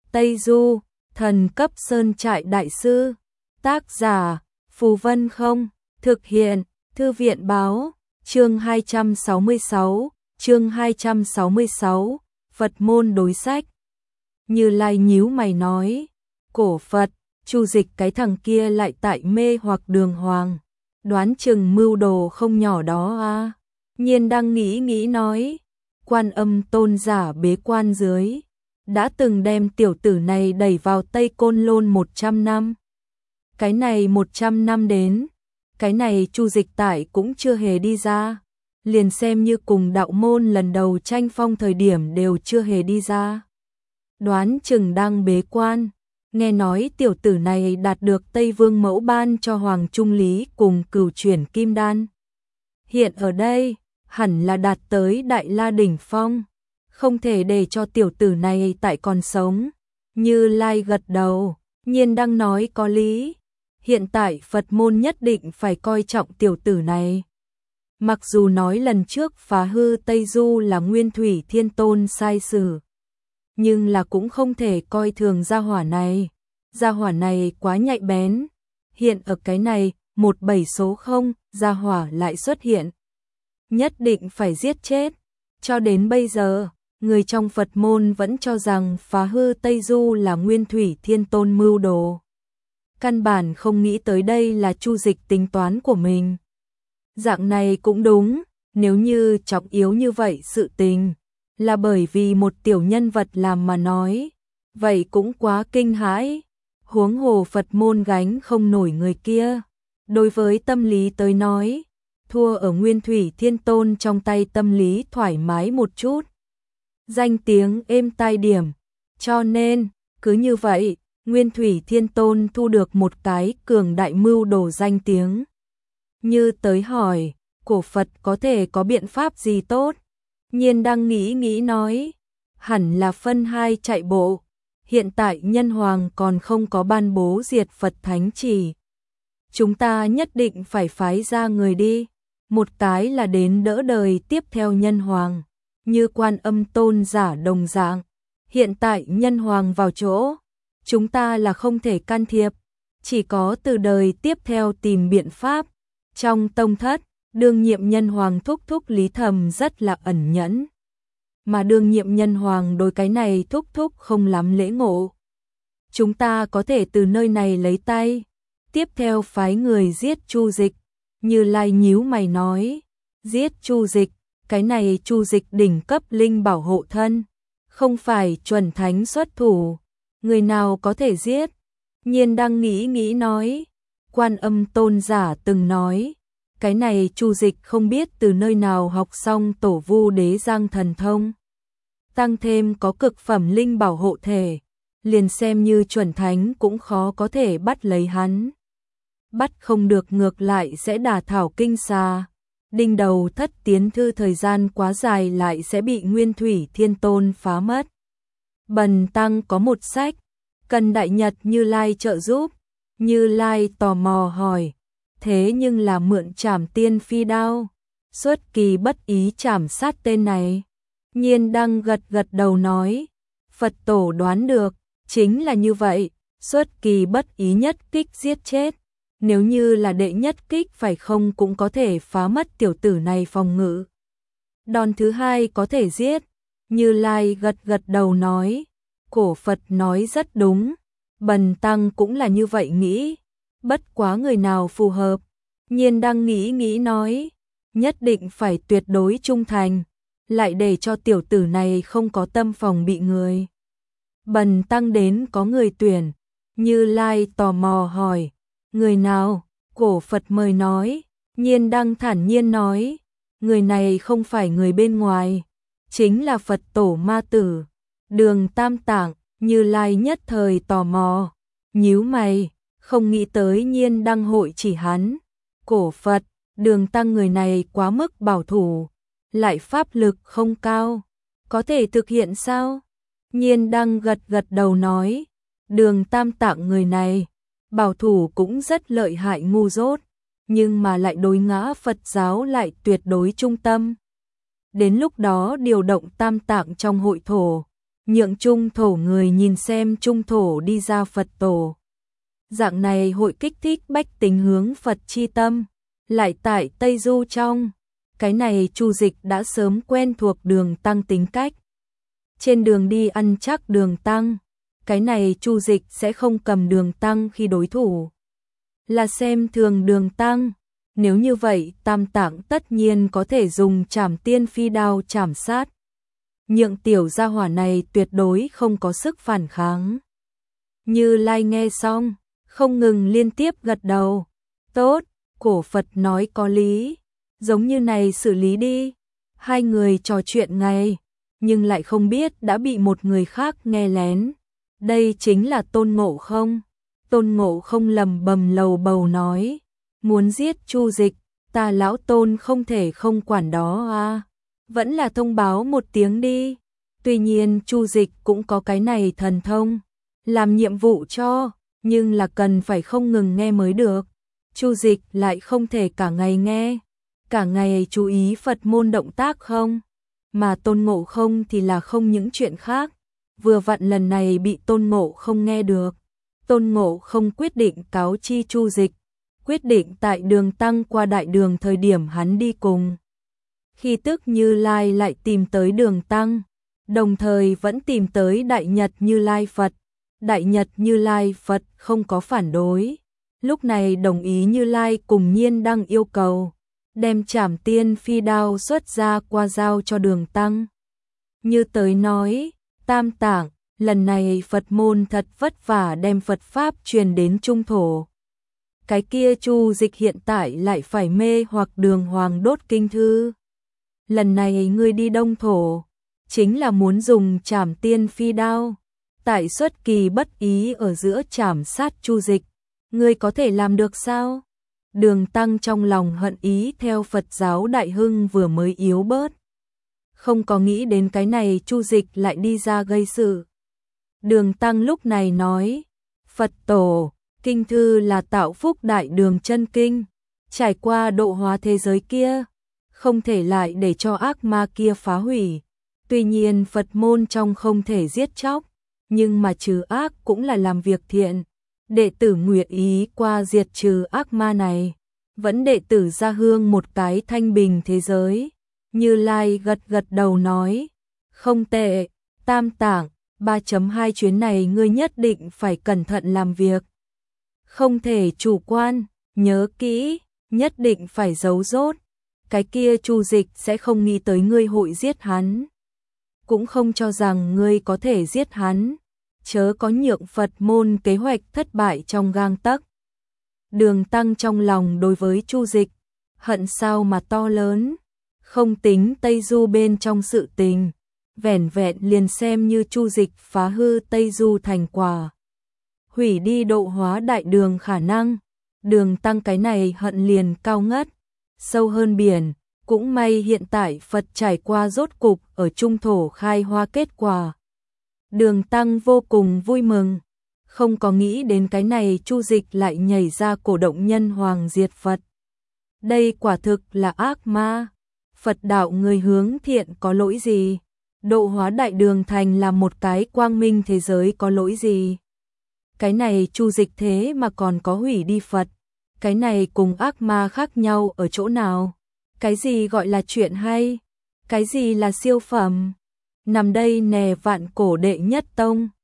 Tây Du, thần cấp sơn trại đại sư. Tác giả, Phù Vân Không. Thực hiện, Thư viện báo. Chương 266, chương 266, Phật môn đối sách. Như Lai nhíu mày nói, cổ Phật, Chu Dịch cái thằng kia lại tại mê hoặc Đường Hoàng, đoán chừng mưu đồ không nhỏ đó à. Nhiên đang nghĩ nói, Quan Âm tôn giả bế quan dưới, đã từng đem tiểu tử này đẩy vào Tây Côn Lôn 100 năm. Cái này 100 năm đến, cái này Chu Dịch tại cũng chưa hề đi ra, liền xem như cùng đạo môn lần đầu tranh phong thời điểm đều chưa hề đi ra. Đoán chừng đang bế quan, nghe nói tiểu tử này đạt được Tây Vương mẫu ban cho Hoàng Trung Lý cùng Cửu Chuyển Kim Đan. Hiện ở đây, hẳn là đạt tới Đại La đỉnh phong, không thể để cho tiểu tử này tại còn sống. Như Lai gật đầu, Nhiên đang nói có lý. Hiện tại Phật môn nhất định phải coi trọng tiểu tử này. Mặc dù nói lần trước phá hư Tây Du là Nguyên Thủy Thiên Tôn sai sử, nhưng là cũng không thể coi thường gia hỏa này. Gia hỏa này quá nhạy bén. Hiện ở cái này, 17 số 0, gia hỏa lại xuất hiện. Nhất định phải giết chết. Cho đến bây giờ, người trong Phật môn vẫn cho rằng phá hư Tây Du là Nguyên Thủy Thiên Tôn mưu đồ. Căn bản không nghĩ tới đây là Chu Dịch tính toán của mình. Dạng này cũng đúng, nếu như trọng yếu như vậy sự tình, là bởi vì một tiểu nhân vật làm mà nói, vậy cũng quá kinh hãi. Huống hồ Phật môn gánh không nổi người kia. Đối với tâm lý tới nói, thua ở Nguyên Thủy Thiên Tôn trong tay tâm lý thoải mái một chút. Danh tiếng êm tai điểm. Cho nên, cứ như vậy, Nguyên Thủy Thiên Tôn thu được một cái cường đại mưu đồ danh tiếng. Như tới hỏi, cổ Phật có thể có biện pháp gì tốt? Nhiên đang nghĩ nói, hẳn là phân hai chạy bộ. Hiện tại Nhân Hoàng còn không có ban bố diệt Phật thánh chỉ. Chúng ta nhất định phải phái ra người đi. Một cái là đến đỡ đời tiếp theo Nhân Hoàng, như Quan Âm tôn giả đồng dạng. Hiện tại Nhân Hoàng vào chỗ, chúng ta là không thể can thiệp, chỉ có từ đời tiếp theo tìm biện pháp. Trong tông thất, đương nhiệm Nhân Hoàng thúc thúc Lý Thầm rất là ẩn nhẫn, mà đương nhiệm Nhân Hoàng đối cái này thúc thúc không lắm lễ ngộ. Chúng ta có thể từ nơi này lấy tay, tiếp theo phái người giết Chu Dịch. Như Lai nhíu mày nói, giết Chu Dịch, cái này Chu Dịch đỉnh cấp linh bảo hộ thân, không phải chuẩn thánh xuất thủ, người nào có thể giết? Nhiên đang nghĩ nói, Quan Âm tôn giả từng nói, cái này Chu Dịch không biết từ nơi nào học xong Tổ Vu Đế Giang thần thông, tăng thêm có cực phẩm linh bảo hộ thể, liền xem như chuẩn thánh cũng khó có thể bắt lấy hắn. Bắt không được ngược lại sẽ đả thảo kinh xà. Đinh đầu thất tiến thư thời gian quá dài lại sẽ bị Nguyên Thủy Thiên Tôn phá mất. Bần tăng có một sách, cần Đại Nhật Như Lai trợ giúp. Như Lai tò mò hỏi, thế nhưng là mượn Trảm Tiên Phi đao, xuất kỳ bất ý trảm sát tên này. Nhiên đang gật đầu nói, Phật tổ đoán được, chính là như vậy, xuất kỳ bất ý nhất kích giết chết. Nếu như là đệ nhất kích phải không cũng có thể phá mất tiểu tử này phòng ngự. Đòn thứ hai có thể giết. Như Lai gật đầu nói, cổ Phật nói rất đúng, bần tăng cũng là như vậy nghĩ, bất quá người nào phù hợp. Nhiên đang nghĩ nói, nhất định phải tuyệt đối trung thành, lại để cho tiểu tử này không có tâm phòng bị người. Bần tăng đến có người tuyển. Như Lai tò mò hỏi, người nào? Cổ Phật mời nói. Nhiên đang thản nhiên nói, người này không phải người bên ngoài, chính là Phật tổ ma tử, Đường Tam Tạng. Như Lai nhất thời tò mò, nhíu mày, không nghĩ tới Nhiên đăng hội chỉ hắn. Cổ Phật, Đường Tăng người này quá mức bảo thủ, lại pháp lực không cao, có thể thực hiện sao? Nhiên đăng gật đầu nói, Đường Tam Tạng người này, bảo thủ cũng rất lợi hại ngu dốt, nhưng mà lại đối ngã Phật giáo lại tuyệt đối trung tâm. Đến lúc đó điều động Tam Tạng trong hội thổ, nhượng trung thổ người nhìn xem trung thổ đi ra Phật tổ. Dạng này hội kích thích bách tính hướng Phật chi tâm, lại tại Tây Du trong. Cái này Chu Dịch đã sớm quen thuộc Đường Tăng tính cách. Trên đường đi ăn chắc Đường Tăng, cái này Chu Dịch sẽ không cầm Đường Tăng khi đối thủ. Là xem thường Đường Tăng, nếu như vậy Tam Tạng tất nhiên có thể dùng Trảm Tiên Phi đao trảm sát. Nhượng tiểu gia hỏa này tuyệt đối không có sức phản kháng. Như Lai nghe xong, không ngừng liên tiếp gật đầu. Tốt, cổ Phật nói có lý, giống như này xử lý đi. Hai người trò chuyện ngay, nhưng lại không biết đã bị một người khác nghe lén. Đây chính là Tôn Ngộ Không. Tôn Ngộ Không lầm bầm lầu bầu nói, muốn giết Chu Dịch, ta lão Tôn không thể không quản đó à. Vẫn là thông báo một tiếng đi. Tuy nhiên Chu Dịch cũng có cái này thần thông, làm nhiệm vụ cho, nhưng là cần phải không ngừng nghe mới được. Chu Dịch lại không thể cả ngày nghe, cả ngày chú ý Phật môn động tác không, mà Tôn Ngộ Không thì là không những chuyện khác. Vừa vặn lần này bị Tôn Ngộ Không nghe được, Tôn Ngộ Không quyết định cáo chi Chu Dịch, quyết định tại Đường Tăng qua đại đường thời điểm hắn đi cùng. Khi tức Như Lai lại tìm tới Đường Tăng, đồng thời vẫn tìm tới Đại Nhật Như Lai Phật. Đại Nhật Như Lai Phật không có phản đối, lúc này đồng ý Như Lai cùng Nhiên Đăng yêu cầu, đem Trảm Tiên Phi đao xuất ra qua giao cho Đường Tăng. Như tới nói, Tam Tạng, lần này Phật môn thật vất vả đem Phật Pháp truyền đến Trung Thổ. Cái kia Chu Dịch hiện tại lại phải mê hoặc Đường Hoàng đốt kinh thư. Lần này ngươi đi Đông Thổ, chính là muốn dùng Trảm Tiên Phi đao, tại xuất kỳ bất ý ở giữa trảm sát Chu Dịch. Ngươi có thể làm được sao? Đường Tăng trong lòng hận ý theo Phật giáo đại hưng vừa mới yếu bớt. Không có nghĩ đến cái này Chu Dịch lại đi ra gây sự. Đường Tăng lúc này nói, Phật tổ, kinh thư là tạo phúc đại đường chân kinh, trải qua độ hóa thế giới kia, không thể lại để cho ác ma kia phá hủy. Tuy nhiên Phật môn trong không thể giết chóc, nhưng mà trừ ác cũng là làm việc thiện. Đệ tử nguyện ý qua diệt trừ ác ma này, vẫn đệ tử ra hương một cái thanh bình thế giới. Như Lai gật gật đầu nói, không tệ, Tam Tạng, 3.2 chuyến này ngươi nhất định phải cẩn thận làm việc. Không thể chủ quan, nhớ kỹ, nhất định phải giấu rốt. Cái kia Chu Dịch sẽ không nghĩ tới ngươi hội giết hắn, cũng không cho rằng ngươi có thể giết hắn, chớ có nhượng Phật môn kế hoạch thất bại trong gang tấc. Đường Tăng trong lòng đối với Chu Dịch, hận sao mà to lớn, không tính Tây Du bên trong sự tình, vẻn vẹn liền xem như Chu Dịch phá hư Tây Du thành quả, hủy đi độ hóa đại đường khả năng. Đường Tăng cái này hận liền cao ngất, sâu hơn biển. Cũng may hiện tại Phật trải qua rốt cục ở Trung Thổ khai hoa kết quả. Đường Tăng vô cùng vui mừng, không có nghĩ đến cái này Chu Dịch lại nhảy ra cổ động nhân hoàng diệt Phật. Đây quả thực là ác ma. Phật đạo người hướng thiện có lỗi gì? Độ hóa đại đường thành là một cái quang minh thế giới có lỗi gì? Cái này Chu Dịch thế mà còn có hủy đi Phật. Cái này cùng ác ma khác nhau ở chỗ nào? Cái gì gọi là chuyện hay? Cái gì là siêu phẩm? Nằm đây nè vạn cổ đệ nhất tông.